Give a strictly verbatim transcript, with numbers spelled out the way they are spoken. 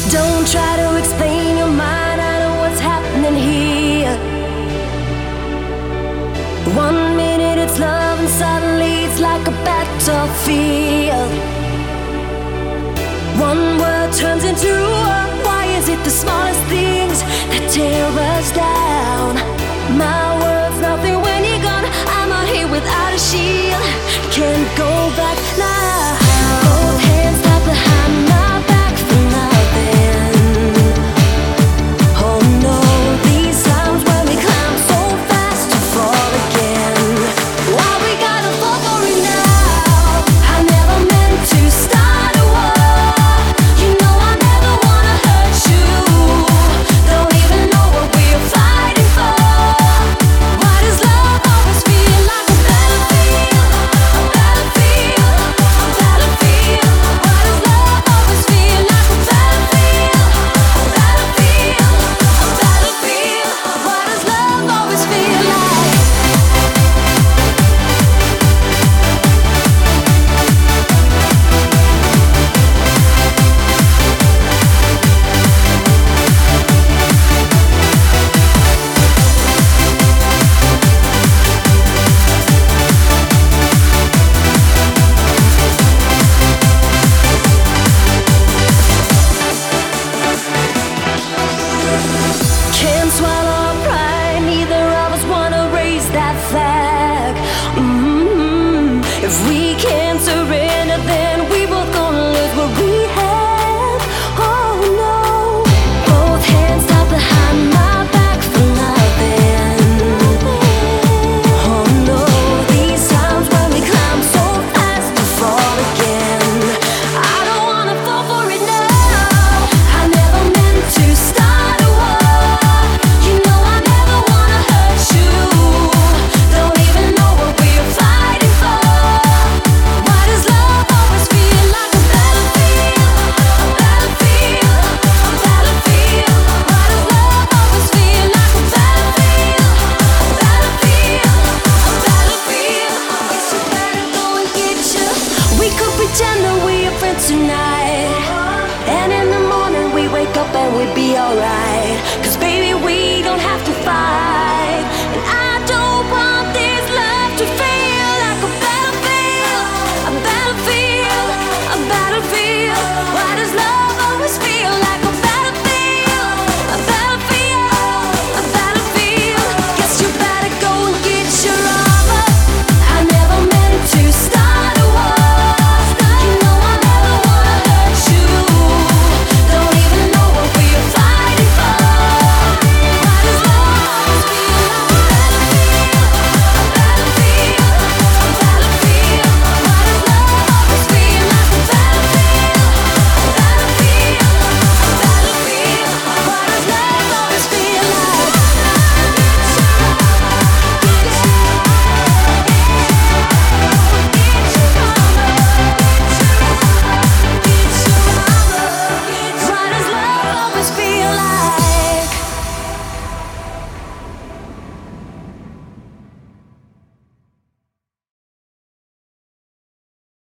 Don't try to explain your mind, I know what's happening here. One minute it's love and suddenly it's like a battlefield. One word turns into a why is it the smallest things that tear us down? My word's nothing when you're gone. I'm out here without a shield. Can't go back now. Both hands tied behind my back for nothing. Oh no, these times when we climb so fast to fall again. Why we gotta fall for it now? I never meant to start a war. You know I never wanna hurt you. Don't even know what we're fighting for. Why does love always feel like a battlefield? A battlefield, a battlefield. Why does love always feel like a battlefield? A battlefield, a battlefield. Why does love always feel like? Can't swallow our pride, neither of us wanna raise that flag. Mm-hmm. If we can't surrender, then we both gonna lose what we have. Oh no, both hands tied behind my back for nothing. Oh no, these times when we climb so fast to fall again. I don't wanna fall for it now. I never meant to start a war. You know I never wanna hurt you. Don't even know what we're fighting for. Why does love always feel like a battlefield? A battlefield, a battlefield. Why does love always feel like a battlefield? A battlefield, a battlefield. Guess you better go and get you. We could pretend that we are friends tonight, and in the morning we wake up and we'd be alright. 'Cause baby, we don't have to